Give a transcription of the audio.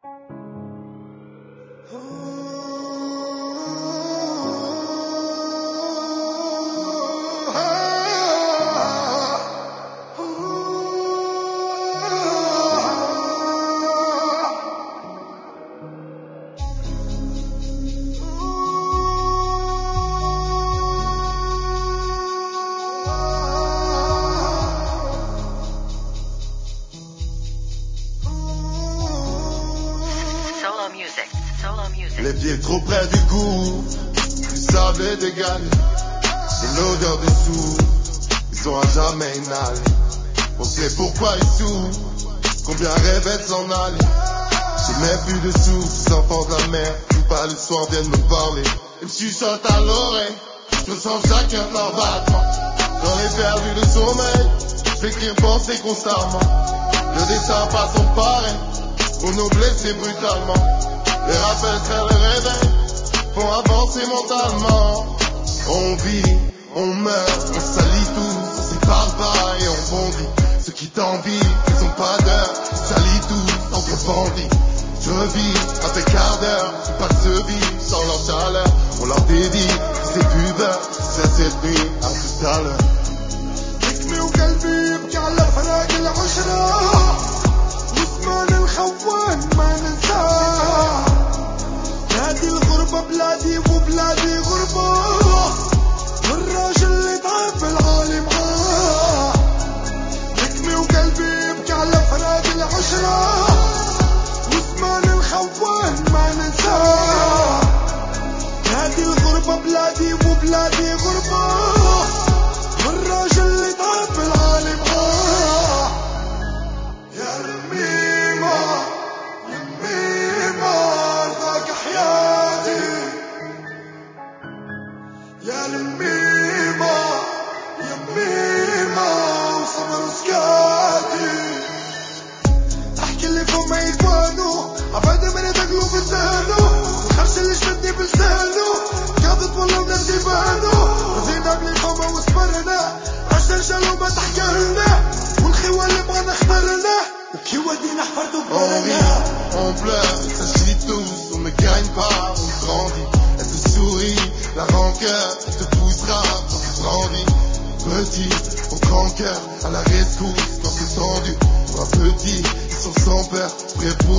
Les pieds trop près du cou, du sable et des galets, et l'odeur des sous, ils sont à jamais inhalés. On sait pourquoi ils souffrent, combien rêvaient de s'en aller. J'ai même plus de sous, ces enfants de la mer, qui pas le soir viennent me parler. Ils me chuchotent à l'oreille, je ressens chacun de leurs battements. J'en ai perdu le sommeil, je vais écrire penser constamment. Le destin pas son pareil, pour nous blesser brutalement. Les rappels faire le réveil, font avancer mentalement. On vit, on meurt, on salit tous, on sépare pas et on bondit. Ceux qui t'envient, ils ont pas d'heure, salit tous entre bandits. Je vis avec ardeur, je passe vie sans leur chaleur. On leur dédie, c'est buveur, c'est cette nuit, à tout à l'heure. حكمي وقلبي يبكي على فراق العشرة وزمان الخوان ما ننساه. بلادي الغربة بلادي وبلادي غربة والراجل اللي تعب العالي معاه. حكمي وقلبي يبكي على فراق العشرة وزمان الخوان ما ننساه. بلادي الغربة بلادي وبلادي غربة والراجل اللي تعب العالي معاه. يا رميمة يا رميمة رضاك حياتي. يا رميمة يا رميمة وصبر وسكاتي. احكي اللي فوق ما يتوانو عبادة من يدقلو بلسانو والخرش اللي شدني بلسانو قاضت والله ونفسي بانو وزينا بلي فما وصبرنا عشان شالو ما تحكرنا والخوة اللي بغانا اخترنا وكي ودينا حفرتو بغرنا. On pleure, ça chie tous, on ne gagne pas, on grandit. Elle te sourit, la rancœur te poussera quand tu grandis. Petit, au grand cœur, à la rescousse quand c'est tendu. Pour un petit, ils sont sans peur, prêts pour